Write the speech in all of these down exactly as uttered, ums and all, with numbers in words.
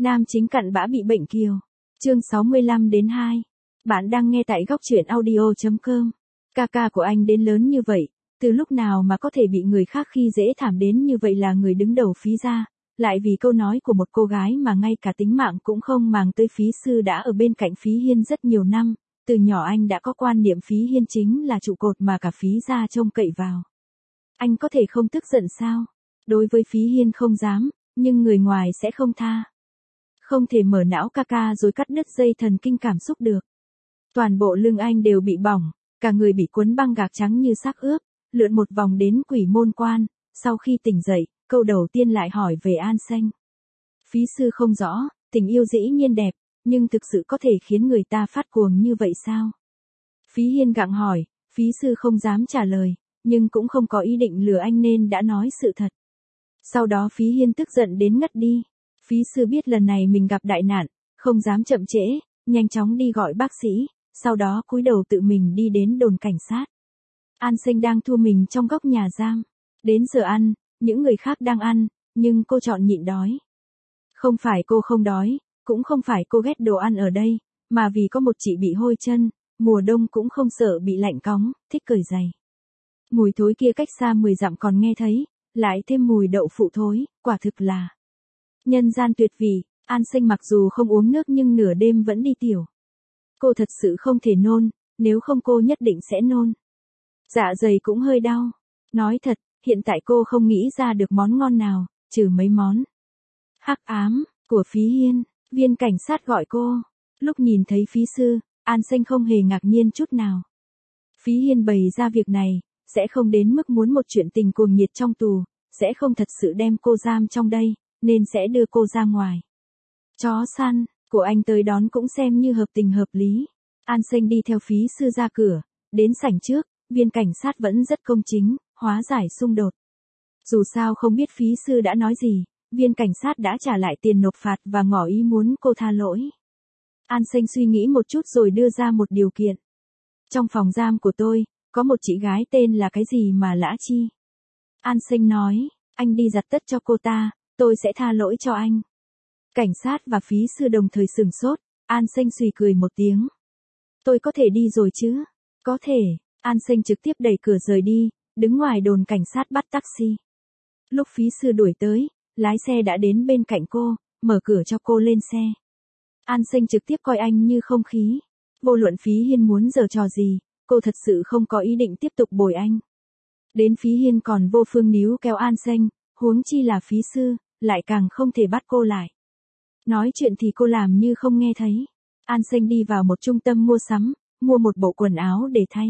Nam chính cặn bã bị bệnh kiều. Chương sáu mươi lăm đến hai. Bạn đang nghe tại góc truyện audio chấm com. Ca ca của anh đến lớn như vậy, từ lúc nào mà có thể bị người khác khi dễ thảm đến như vậy, là người đứng đầu Phí gia, lại vì câu nói của một cô gái mà ngay cả tính mạng cũng không màng tới. Phí Sư đã ở bên cạnh Phí Hiên rất nhiều năm, từ nhỏ anh đã có quan niệm Phí Hiên chính là trụ cột mà cả Phí gia trông cậy vào. Anh có thể không tức giận sao? Đối với Phí Hiên không dám, nhưng người ngoài sẽ không tha. Không thể mở não ca ca rồi cắt đứt dây thần kinh cảm xúc được. Toàn bộ lưng anh đều bị bỏng, cả người bị cuốn băng gạc trắng như xác ướp, lượn một vòng đến Quỷ Môn Quan. Sau khi tỉnh dậy, câu đầu tiên lại hỏi về An Xanh. Phí Sư không rõ, tình yêu dĩ nhiên đẹp, nhưng thực sự có thể khiến người ta phát cuồng như vậy sao? Phí Hiên gặng hỏi, Phí Sư không dám trả lời, nhưng cũng không có ý định lừa anh nên đã nói sự thật. Sau đó Phí Hiên tức giận đến ngất đi. Phí Sư biết lần này mình gặp đại nạn, không dám chậm trễ, nhanh chóng đi gọi bác sĩ, sau đó cúi đầu tự mình đi đến đồn cảnh sát. An Xanh đang thu mình trong góc nhà giam. Đến giờ ăn, những người khác đang ăn, nhưng cô chọn nhịn đói. Không phải cô không đói, cũng không phải cô ghét đồ ăn ở đây, mà vì có một chị bị hôi chân, mùa đông cũng không sợ bị lạnh cóng, thích cởi giày. Mùi thối kia cách xa mười dặm còn nghe thấy, lại thêm mùi đậu phụ thối, quả thực là nhân gian tuyệt vị. An Xanh mặc dù không uống nước nhưng nửa đêm vẫn đi tiểu. Cô thật sự không thể nôn, nếu không cô nhất định sẽ nôn. Dạ dày cũng hơi đau. Nói thật, hiện tại cô không nghĩ ra được món ngon nào, trừ mấy món hắc ám của Phí Hiên. Viên cảnh sát gọi cô. Lúc nhìn thấy Phí Sư, An Xanh không hề ngạc nhiên chút nào. Phí Hiên bày ra việc này, sẽ không đến mức muốn một chuyện tình cuồng nhiệt trong tù, sẽ không thật sự đem cô giam trong đây, nên sẽ đưa cô ra ngoài. Chó săn của anh tới đón cũng xem như hợp tình hợp lý. An Xanh đi theo Phí Sư ra cửa, đến sảnh trước, viên cảnh sát vẫn rất công chính, hóa giải xung đột. Dù sao không biết Phí Sư đã nói gì, viên cảnh sát đã trả lại tiền nộp phạt và ngỏ ý muốn cô tha lỗi. An Xanh suy nghĩ một chút rồi đưa ra một điều kiện. Trong phòng giam của tôi, có một chị gái tên là cái gì mà Lã Chi. An Xanh nói, anh đi giặt tất cho cô ta, tôi sẽ tha lỗi cho anh. Cảnh sát và Phí Sư đồng thời sửng sốt. An Xanh suy cười một tiếng. Tôi có thể đi rồi chứ? Có thể. An Xanh trực tiếp đẩy cửa rời đi, đứng ngoài đồn cảnh sát bắt taxi. Lúc Phí Sư đuổi tới, lái xe đã đến bên cạnh cô, mở cửa cho cô lên xe. An Xanh trực tiếp coi anh như không khí. Vô luận Phí Hiên muốn giở trò gì, cô thật sự không có ý định tiếp tục bồi anh. Đến Phí Hiên còn vô phương níu kéo An Xanh, huống chi là Phí Sư, lại càng không thể bắt cô lại. Nói chuyện thì cô làm như không nghe thấy. An Xanh đi vào một trung tâm mua sắm, mua một bộ quần áo để thay.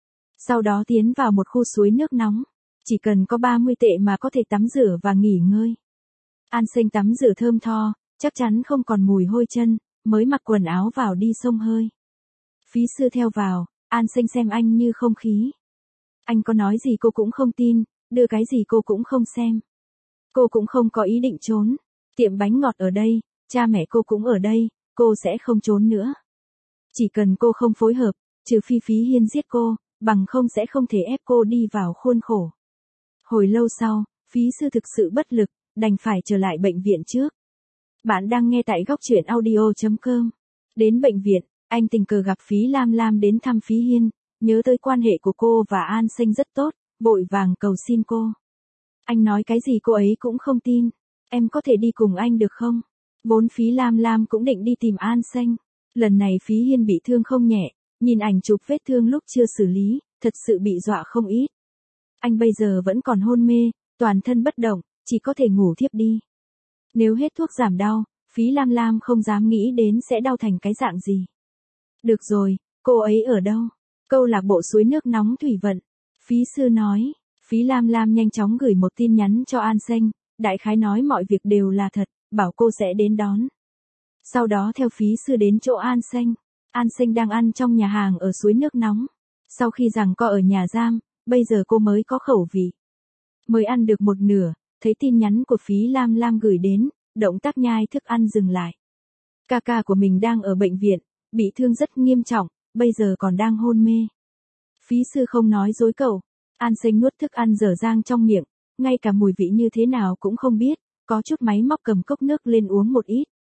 Sau đó tiến vào một khu suối nước nóng. Chỉ cần có ba mươi tệ mà có thể tắm rửa và nghỉ ngơi. An Xanh tắm rửa thơm tho, chắc chắn không còn mùi hôi chân, mới mặc quần áo vào đi xông hơi. Phí Sư theo vào, An Xanh xem anh như không khí. Anh có nói gì cô cũng không tin, đưa cái gì cô cũng không xem. Cô cũng không có ý định trốn. Tiệm bánh ngọt ở đây, cha mẹ cô cũng ở đây, cô sẽ không trốn nữa. Chỉ cần cô không phối hợp, trừ phi Phí Hiên giết cô, bằng không sẽ không thể ép cô đi vào khuôn khổ. Hồi lâu sau, Phí Sư thực sự bất lực, đành phải trở lại bệnh viện trước. Bạn đang nghe tại góc truyện audio chấm com. Đến bệnh viện, anh tình cờ gặp Phí Lam Lam đến thăm Phí Hiên, nhớ tới quan hệ của cô và An Xanh rất tốt, vội vàng cầu xin cô. Anh nói cái gì cô ấy cũng không tin. Em có thể đi cùng anh được không? Vốn Phí Lam Lam cũng định đi tìm An Xanh. Lần này Phí Hiên bị thương không nhẹ, nhìn ảnh chụp vết thương lúc chưa xử lý, thật sự bị dọa không ít. Anh bây giờ vẫn còn hôn mê, toàn thân bất động, chỉ có thể ngủ thiếp đi. Nếu hết thuốc giảm đau, Phí Lam Lam không dám nghĩ đến sẽ đau thành cái dạng gì. Được rồi, cô ấy ở đâu? Câu lạc bộ suối nước nóng Thủy Vận. Phí Sư nói. Phí Lam Lam nhanh chóng gửi một tin nhắn cho An Xanh, đại khái nói mọi việc đều là thật, bảo cô sẽ đến đón. Sau đó theo Phí Sư đến chỗ An Xanh. An Xanh đang ăn trong nhà hàng ở suối nước nóng. Sau khi giằng co ở nhà giam, bây giờ cô mới có khẩu vị. Mới ăn được một nửa, thấy tin nhắn của Phí Lam Lam gửi đến, động tác nhai thức ăn dừng lại. Ca ca của mình đang ở bệnh viện, bị thương rất nghiêm trọng, bây giờ còn đang hôn mê. Phí Sư không nói dối cậu. An Xanh nuốt thức ăn dở dang trong miệng, ngay cả mùi vị như thế nào cũng không biết, có chút máy móc cầm cốc nước lên uống một ít.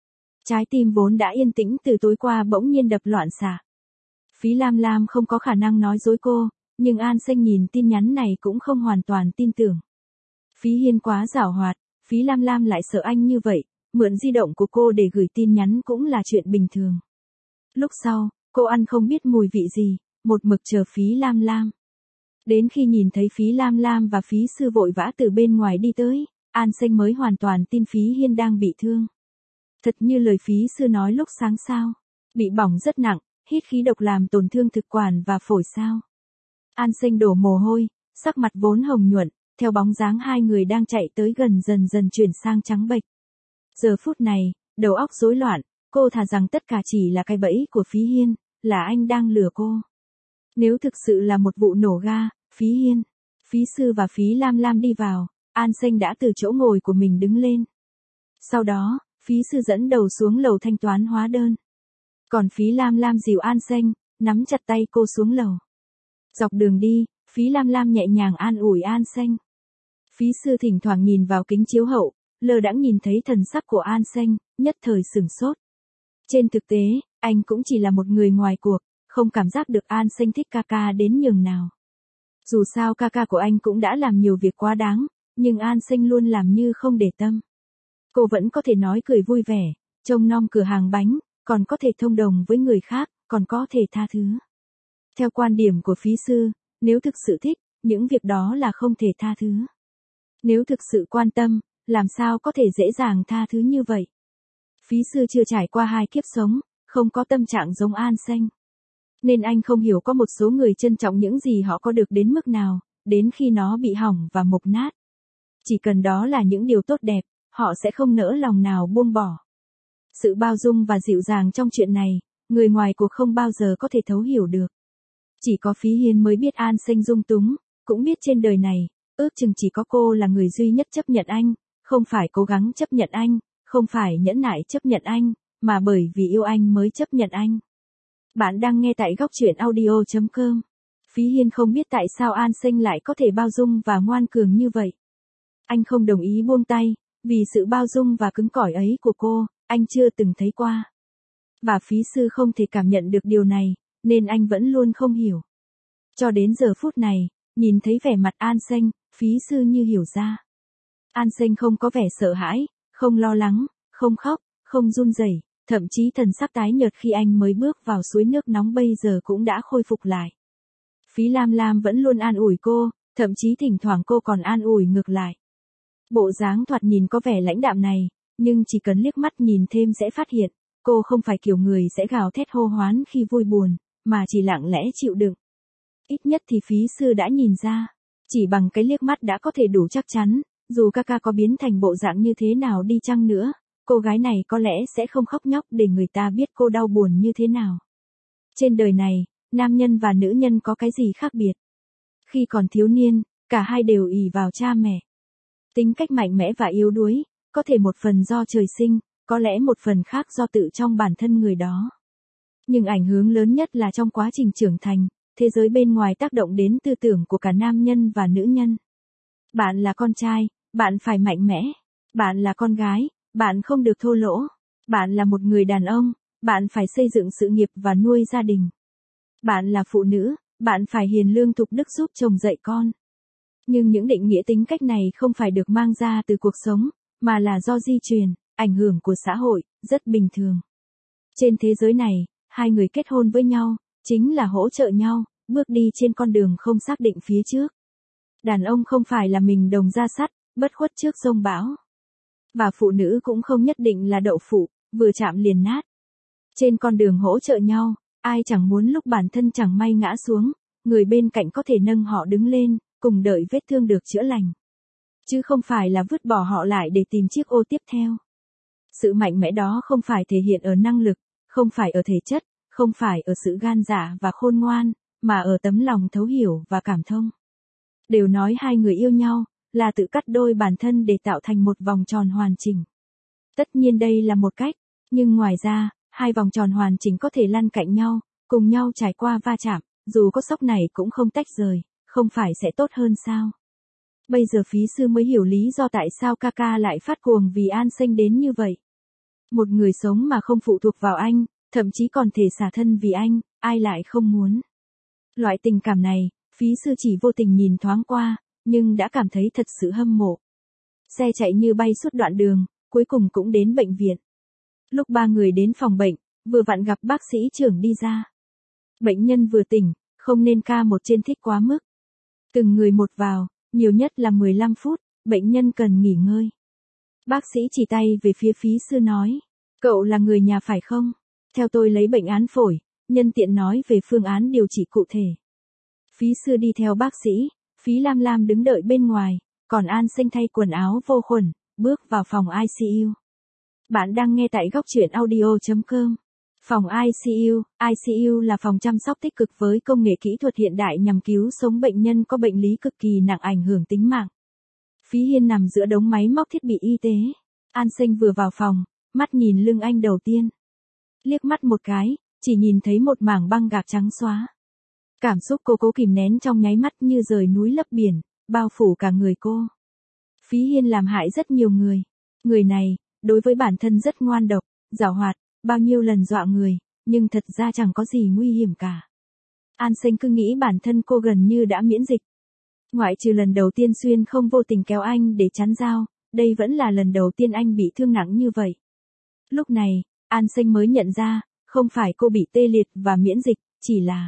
Trái tim vốn đã yên tĩnh từ tối qua bỗng nhiên đập loạn xạ. Phí Lam Lam không có khả năng nói dối cô, nhưng An Xanh nhìn tin nhắn này cũng không hoàn toàn tin tưởng. Phí Hiên quá giảo hoạt, Phí Lam Lam lại sợ anh như vậy, mượn di động của cô để gửi tin nhắn cũng là chuyện bình thường. Lúc sau, cô ăn không biết mùi vị gì, một mực chờ Phí Lam Lam. Đến khi nhìn thấy Phí Lam Lam và Phí Sư vội vã từ bên ngoài đi tới, An Xanh mới hoàn toàn tin Phí Hiên đang bị thương. Thật như lời Phí Sư nói lúc sáng sao, bị bỏng rất nặng, hít khí độc làm tổn thương thực quản và phổi sao. An Xanh đổ mồ hôi, sắc mặt vốn hồng nhuận, theo bóng dáng hai người đang chạy tới gần dần dần chuyển sang trắng bệch. Giờ phút này, đầu óc rối loạn, cô thà rằng tất cả chỉ là cái bẫy của Phí Hiên, là anh đang lừa cô. Nếu thực sự là một vụ nổ ga, Phí Hiên, Phí Sư và Phí Lam Lam đi vào, An Xanh đã từ chỗ ngồi của mình đứng lên. Sau đó, Phí Sư dẫn đầu xuống lầu thanh toán hóa đơn. Còn Phí Lam Lam dìu An Xanh, nắm chặt tay cô xuống lầu. Dọc đường đi, Phí Lam Lam nhẹ nhàng an ủi An Xanh. Phí Sư thỉnh thoảng nhìn vào kính chiếu hậu, lờ đãng nhìn thấy thần sắc của An Xanh, nhất thời sửng sốt. Trên thực tế, anh cũng chỉ là một người ngoài cuộc, không cảm giác được An Xanh thích ca ca đến nhường nào. Dù sao ca ca của anh cũng đã làm nhiều việc quá đáng, nhưng An Xanh luôn làm như không để tâm. Cô vẫn có thể nói cười vui vẻ, trông nom cửa hàng bánh, còn có thể thông đồng với người khác, còn có thể tha thứ. Theo quan điểm của Phí Sư, nếu thực sự thích, những việc đó là không thể tha thứ. Nếu thực sự quan tâm, làm sao có thể dễ dàng tha thứ như vậy? Phí Sư chưa trải qua hai kiếp sống, không có tâm trạng giống An Xanh. Nên anh không hiểu có một số người trân trọng những gì họ có được đến mức nào, đến khi nó bị hỏng và mục nát. Chỉ cần đó là những điều tốt đẹp, họ sẽ không nỡ lòng nào buông bỏ. Sự bao dung và dịu dàng trong chuyện này, người ngoài cuộc không bao giờ có thể thấu hiểu được. Chỉ có Phí Hiên mới biết An Xanh dung túng, cũng biết trên đời này, ước chừng chỉ có cô là người duy nhất chấp nhận anh, không phải cố gắng chấp nhận anh, không phải nhẫn nại chấp nhận anh, mà bởi vì yêu anh mới chấp nhận anh. Bạn đang nghe tại góc truyện audio chấm com. Phí Hiên không biết tại sao An Xanh lại có thể bao dung và ngoan cường như vậy. Anh không đồng ý buông tay, vì sự bao dung và cứng cỏi ấy của cô, anh chưa từng thấy qua. Và Phí Sư không thể cảm nhận được điều này, nên anh vẫn luôn không hiểu. Cho đến giờ phút này, nhìn thấy vẻ mặt An Xanh, Phí Sư như hiểu ra. An Xanh không có vẻ sợ hãi, không lo lắng, không khóc, không run rẩy, thậm chí thần sắc tái nhợt khi anh mới bước vào suối nước nóng bây giờ cũng đã khôi phục lại. Phí Lam Lam vẫn luôn an ủi cô, thậm chí thỉnh thoảng cô còn an ủi ngược lại. Bộ dáng thoạt nhìn có vẻ lãnh đạm này, nhưng chỉ cần liếc mắt nhìn thêm sẽ phát hiện, cô không phải kiểu người sẽ gào thét hô hoán khi vui buồn, mà chỉ lặng lẽ chịu đựng. Ít nhất thì Phí Sư đã nhìn ra, chỉ bằng cái liếc mắt đã có thể đủ chắc chắn, dù ca ca có biến thành bộ dạng như thế nào đi chăng nữa, cô gái này có lẽ sẽ không khóc nhóc để người ta biết cô đau buồn như thế nào. Trên đời này, nam nhân và nữ nhân có cái gì khác biệt? Khi còn thiếu niên, cả hai đều ỷ vào cha mẹ. Tính cách mạnh mẽ và yếu đuối, có thể một phần do trời sinh, có lẽ một phần khác do tự trong bản thân người đó. Nhưng ảnh hưởng lớn nhất là trong quá trình trưởng thành, thế giới bên ngoài tác động đến tư tưởng của cả nam nhân và nữ nhân. Bạn là con trai, bạn phải mạnh mẽ. Bạn là con gái, bạn không được thô lỗ. Bạn là một người đàn ông, bạn phải xây dựng sự nghiệp và nuôi gia đình. Bạn là phụ nữ, bạn phải hiền lương thục đức giúp chồng dạy con. Nhưng những định nghĩa tính cách này không phải được mang ra từ cuộc sống, mà là do di truyền, ảnh hưởng của xã hội, rất bình thường. Trên thế giới này, hai người kết hôn với nhau, chính là hỗ trợ nhau, bước đi trên con đường không xác định phía trước. Đàn ông không phải là mình đồng ra sắt, bất khuất trước giông bão. Và phụ nữ cũng không nhất định là đậu phụ, vừa chạm liền nát. Trên con đường hỗ trợ nhau, ai chẳng muốn lúc bản thân chẳng may ngã xuống, người bên cạnh có thể nâng họ đứng lên, cùng đợi vết thương được chữa lành. Chứ không phải là vứt bỏ họ lại để tìm chiếc ô tiếp theo. Sự mạnh mẽ đó không phải thể hiện ở năng lực, không phải ở thể chất, không phải ở sự gan dạ và khôn ngoan, mà ở tấm lòng thấu hiểu và cảm thông. Đều nói hai người yêu nhau, là tự cắt đôi bản thân để tạo thành một vòng tròn hoàn chỉnh. Tất nhiên đây là một cách, nhưng ngoài ra, hai vòng tròn hoàn chỉnh có thể lăn cạnh nhau, cùng nhau trải qua va chạm, dù có sốc này cũng không tách rời, không phải sẽ tốt hơn sao? Bây giờ Phí Sư mới hiểu lý do tại sao ca ca lại phát cuồng vì An Xanh đến như vậy. Một người sống mà không phụ thuộc vào anh, thậm chí còn thể xả thân vì anh, ai lại không muốn. Loại tình cảm này, phí sư chỉ vô tình nhìn thoáng qua, nhưng đã cảm thấy thật sự hâm mộ. Xe chạy như bay suốt đoạn đường, cuối cùng cũng đến bệnh viện. Lúc ba người đến phòng bệnh, vừa vặn gặp bác sĩ trưởng đi ra. Bệnh nhân vừa tỉnh, không nên ca một trên thích quá mức. Từng người một vào, nhiều nhất là mười lăm phút, bệnh nhân cần nghỉ ngơi. Bác sĩ chỉ tay về phía phí sư nói, cậu là người nhà phải không? Theo tôi lấy bệnh án phổi, nhân tiện nói về phương án điều trị cụ thể. Phí sư đi theo bác sĩ, phí Lam Lam đứng đợi bên ngoài, còn An Sinh thay quần áo vô khuẩn, bước vào phòng i xê u. Bạn đang nghe tại góc truyện audio chấm com. Phòng i xê u, i xê u là phòng chăm sóc tích cực với công nghệ kỹ thuật hiện đại nhằm cứu sống bệnh nhân có bệnh lý cực kỳ nặng ảnh hưởng tính mạng. Phí Hiên nằm giữa đống máy móc thiết bị y tế. An Sinh vừa vào phòng, mắt nhìn lưng anh đầu tiên. Liếc mắt một cái, chỉ nhìn thấy một mảng băng gạc trắng xóa. Cảm xúc cô cố kìm nén trong nháy mắt như rời núi lấp biển, bao phủ cả người cô. Phí Hiên làm hại rất nhiều người. Người này, đối với bản thân rất ngoan độc, giảo hoạt, bao nhiêu lần dọa người, nhưng thật ra chẳng có gì nguy hiểm cả. An Sinh cứ nghĩ bản thân cô gần như đã miễn dịch. Ngoại trừ lần đầu tiên Xuyên không vô tình kéo anh để chắn dao, đây vẫn là lần đầu tiên anh bị thương nặng như vậy. Lúc này, An Sinh mới nhận ra, không phải cô bị tê liệt và miễn dịch, chỉ là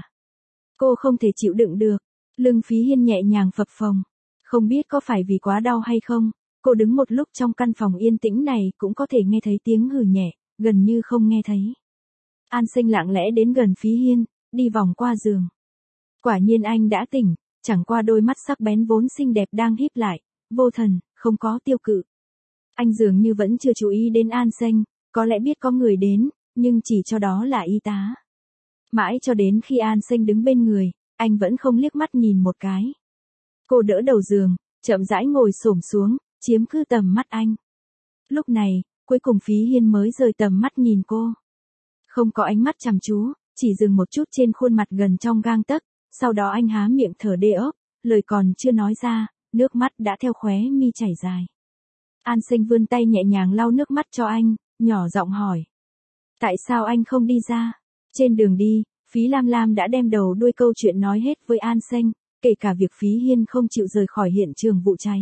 cô không thể chịu đựng được. Lưng Phí Hiên nhẹ nhàng phập phồng. Không biết có phải vì quá đau hay không, cô đứng một lúc trong căn phòng yên tĩnh này cũng có thể nghe thấy tiếng hừ nhẹ, gần như không nghe thấy. An Sinh lặng lẽ đến gần Phí Hiên, đi vòng qua giường. Quả nhiên anh đã tỉnh, chẳng qua đôi mắt sắc bén vốn xinh đẹp đang híp lại, vô thần, không có tiêu cự. Anh dường như vẫn chưa chú ý đến An Sinh, có lẽ biết có người đến, nhưng chỉ cho đó là y tá. Mãi cho đến khi An Sinh đứng bên người, anh vẫn không liếc mắt nhìn một cái. Cô đỡ đầu giường, chậm rãi ngồi xổm xuống, chiếm cứ tầm mắt anh. Lúc này, cuối cùng Phí Hiên mới rời tầm mắt nhìn cô. Không có ánh mắt chăm chú, chỉ dừng một chút trên khuôn mặt gần trong gang tấc, sau đó anh há miệng thở đê ốc, lời còn chưa nói ra, nước mắt đã theo khóe mi chảy dài. An Sinh vươn tay nhẹ nhàng lau nước mắt cho anh, nhỏ giọng hỏi. Tại sao anh không đi ra? Trên đường đi, Phí Lam Lam đã đem đầu đuôi câu chuyện nói hết với An Sinh, kể cả việc Phí Hiên không chịu rời khỏi hiện trường vụ cháy.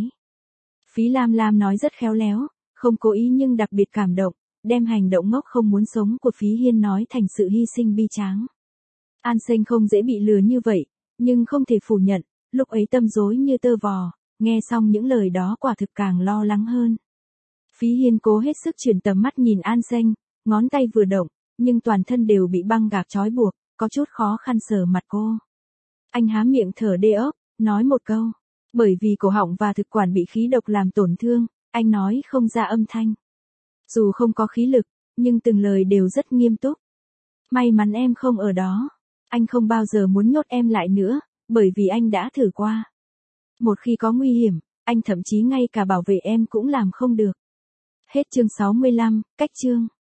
Phí Lam Lam nói rất khéo léo, không cố ý nhưng đặc biệt cảm động, đem hành động ngốc không muốn sống của Phí Hiên nói thành sự hy sinh bi tráng. An Sinh không dễ bị lừa như vậy, nhưng không thể phủ nhận, lúc ấy tâm rối như tơ vò, nghe xong những lời đó quả thực càng lo lắng hơn. Phí Hiên cố hết sức chuyển tầm mắt nhìn An Sinh, ngón tay vừa động, nhưng toàn thân đều bị băng gạc trói buộc, có chút khó khăn sờ mặt cô. Anh há miệng thở đê ốc, nói một câu. Bởi vì cổ họng và thực quản bị khí độc làm tổn thương, anh nói không ra âm thanh. Dù không có khí lực, nhưng từng lời đều rất nghiêm túc. May mắn em không ở đó. Anh không bao giờ muốn nhốt em lại nữa, bởi vì anh đã thử qua. Một khi có nguy hiểm, anh thậm chí ngay cả bảo vệ em cũng làm không được. Hết chương sáu mươi lăm, cách chương.